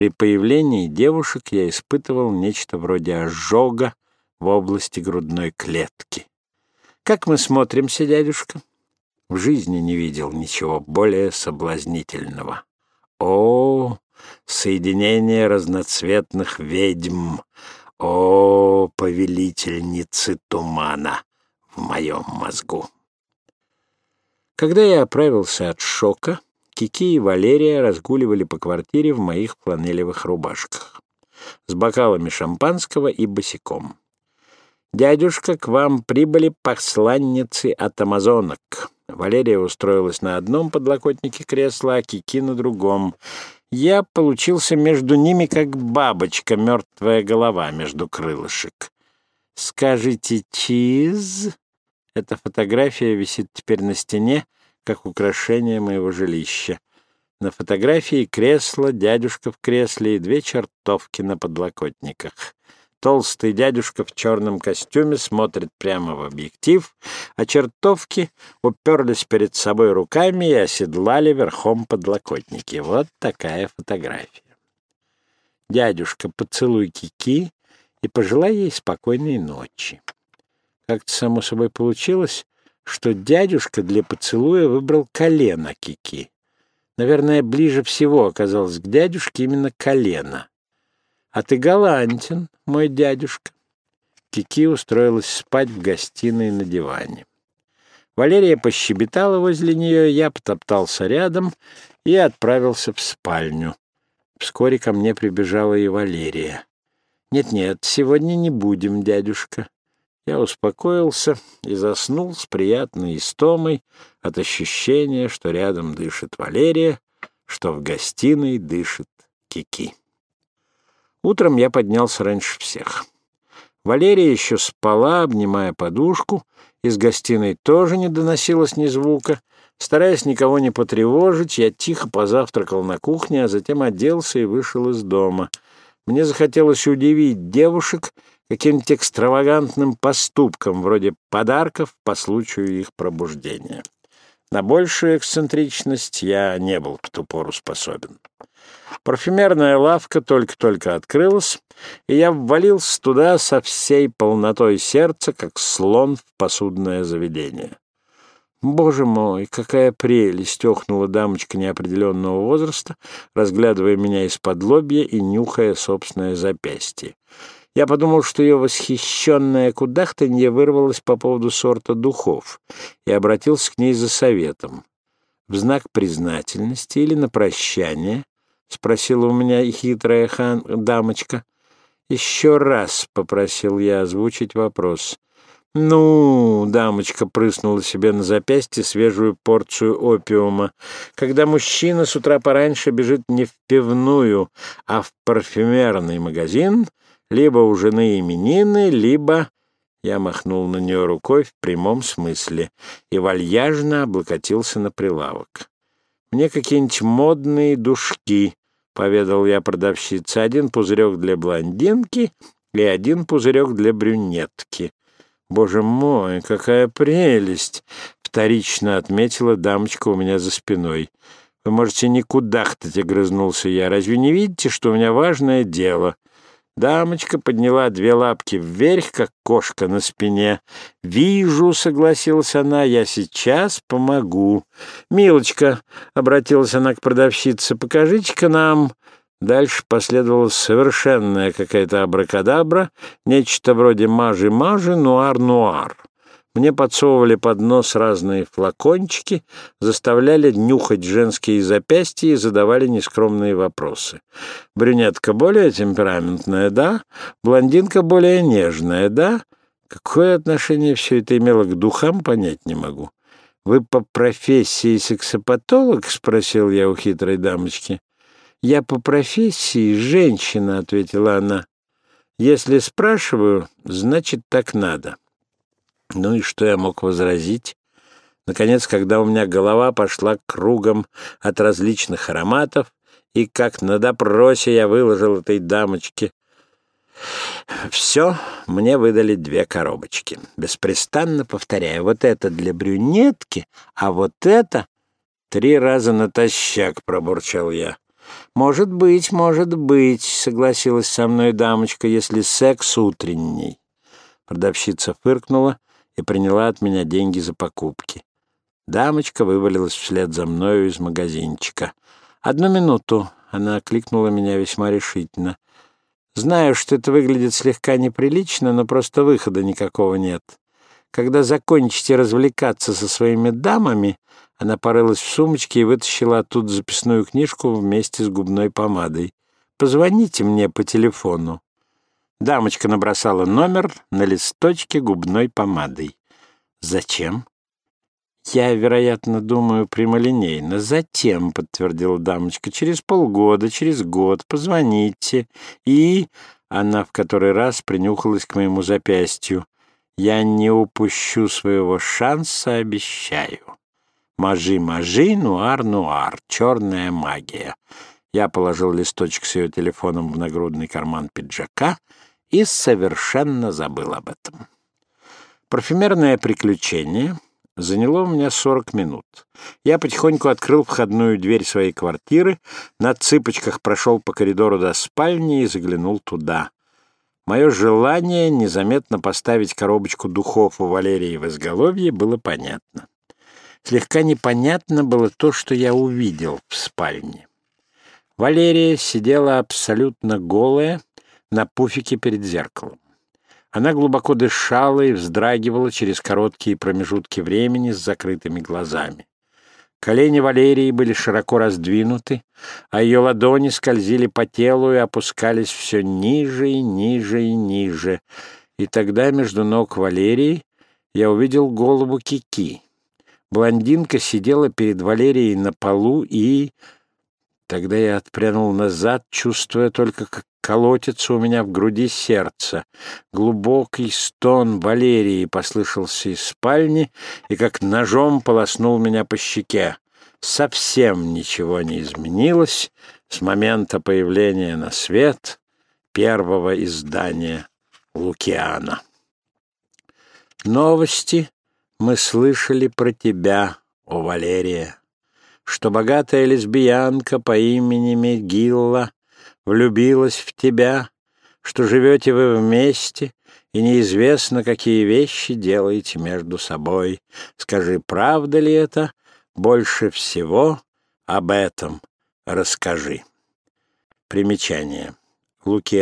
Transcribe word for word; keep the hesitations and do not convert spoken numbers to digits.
При появлении девушек я испытывал нечто вроде ожога в области грудной клетки. «Как мы смотримся, дядюшка?» В жизни не видел ничего более соблазнительного. О, соединение разноцветных ведьм! О, повелительницы тумана в моем мозгу! Когда я оправился от шока, Кики и Валерия разгуливали по квартире в моих фланелевых рубашках, с бокалами шампанского и босиком. «Дядюшка, к вам прибыли посланницы от амазонок». Валерия устроилась на одном подлокотнике кресла, а Кики на другом. Я получился между ними, как бабочка, мертвая голова между крылышек. «Скажите, чиз?» Эта фотография висит теперь на стене, как украшение моего жилища. На фотографии кресло, дядюшка в кресле и две чертовки на подлокотниках. Толстый дядюшка в черном костюме смотрит прямо в объектив, а чертовки уперлись перед собой руками и оседлали верхом подлокотники. Вот такая фотография. Дядюшка, поцелуй Кики и пожелай ей спокойной ночи. Как-то само собой получилось, что дядюшка для поцелуя выбрал колено Кики. Наверное, ближе всего оказалось к дядюшке именно колено. «А ты галантен, мой дядюшка». Кики устроилась спать в гостиной на диване. Валерия пощебетала возле нее, я потоптался рядом и отправился в спальню. Вскоре ко мне прибежала и Валерия. «Нет-нет, сегодня не будем, дядюшка». Я успокоился и заснул с приятной истомой от ощущения, что рядом дышит Валерия, что в гостиной дышит Кики. Утром я поднялся раньше всех. Валерия еще спала, обнимая подушку, из гостиной тоже не доносилось ни звука. Стараясь никого не потревожить, я тихо позавтракал на кухне, а затем оделся и вышел из дома. Мне захотелось удивить девушек каким-то экстравагантным поступком, вроде подарков по случаю их пробуждения. На большую эксцентричность я не был в ту пору способен. Парфюмерная лавка только-только открылась, и я ввалился туда со всей полнотой сердца, как слон в посудное заведение. «Боже мой, какая прелесть!» — охнула дамочка неопределенного возраста, разглядывая меня из-под лобья и нюхая собственное запястье. Я подумал, что ее восхищенное кудахтанье вырвалось по поводу сорта духов, и обратился к ней за советом. «В знак признательности или на прощание?» — спросила у меня хитрая хан... дамочка. «Еще раз», — попросил я озвучить вопрос. «Ну», — дамочка прыснула себе на запястье свежую порцию опиума, «когда мужчина с утра пораньше бежит не в пивную, а в парфюмерный магазин, либо у жены именины, либо...» Я махнул на нее рукой в прямом смысле и вальяжно облокотился на прилавок. «Мне какие-нибудь модные душки», — поведал я продавщице, «один пузырек для блондинки и один пузырек для брюнетки». «Боже мой, какая прелесть!» — вторично отметила дамочка у меня за спиной. «Вы можете не кудахтать», — огрызнулся я. «Разве не видите, что у меня важное дело?» Дамочка подняла две лапки вверх, как кошка на спине. «Вижу», — согласилась она, — «я сейчас помогу». «Милочка», — обратилась она к продавщице, — «покажите-ка нам...» Дальше последовала совершенная какая-то абракадабра, нечто вроде мажи-мажи, нуар-нуар. Мне подсовывали под нос разные флакончики, заставляли нюхать женские запястья и задавали нескромные вопросы. Брюнетка более темпераментная, да? Блондинка более нежная, да? Какое отношение все это имело к духам, понять не могу. «Вы по профессии сексопатолог?» — спросил я у хитрой дамочки. «Я по профессии женщина», — ответила она. «Если спрашиваю, значит, так надо». Ну и что я мог возразить? Наконец, когда у меня голова пошла кругом от различных ароматов, и как на допросе я выложил этой дамочке все, мне выдали две коробочки, беспрестанно повторяя: вот это для брюнетки, а вот это... «Три раза натощак», — пробурчал я. «Может быть, может быть», — согласилась со мной дамочка, «если секс утренний». Продавщица фыркнула и приняла от меня деньги за покупки. Дамочка вывалилась вслед за мною из магазинчика. «Одну минуту», — она окликнула меня весьма решительно. «Знаю, что это выглядит слегка неприлично, но просто выхода никакого нет. Когда закончите развлекаться со своими дамами...» Она порылась в сумочке и вытащила оттуда записную книжку вместе с губной помадой. «Позвоните мне по телефону». Дамочка набросала номер на листочке губной помадой. «Зачем?» «Я, вероятно, думаю прямолинейно. Затем», — подтвердила дамочка, — «через полгода, через год позвоните». И она в который раз принюхалась к моему запястью. «Я не упущу своего шанса, обещаю. Мажи-мажи, нуар-нуар, черная магия». Я положил листочек с ее телефоном в нагрудный карман пиджака и совершенно забыл об этом. Парфюмерное приключение заняло у меня сорок минут. Я потихоньку открыл входную дверь своей квартиры, на цыпочках прошел по коридору до спальни и заглянул туда. Мое желание незаметно поставить коробочку духов у Валерии в изголовье было понятно. Слегка непонятно было то, что я увидел в спальне. Валерия сидела абсолютно голая на пуфике перед зеркалом. Она глубоко дышала и вздрагивала через короткие промежутки времени с закрытыми глазами. Колени Валерии были широко раздвинуты, а ее ладони скользили по телу и опускались все ниже и ниже и ниже. И тогда между ног Валерии я увидел голову Кики. Блондинка сидела перед Валерией на полу и... Тогда я отпрянул назад, чувствуя только, как колотится у меня в груди сердце. Глубокий стон Валерии послышался из спальни и как ножом полоснул меня по щеке. Совсем ничего не изменилось с момента появления на свет первого издания «Лукиана». Новости мы слышали про тебя, о Валерия, что богатая лесбиянка по имени Мегилла влюбилась в тебя, что живете вы вместе, и неизвестно, какие вещи делаете между собой. Скажи, правда ли это? Больше всего об этом расскажи. Примечание. Лукиан.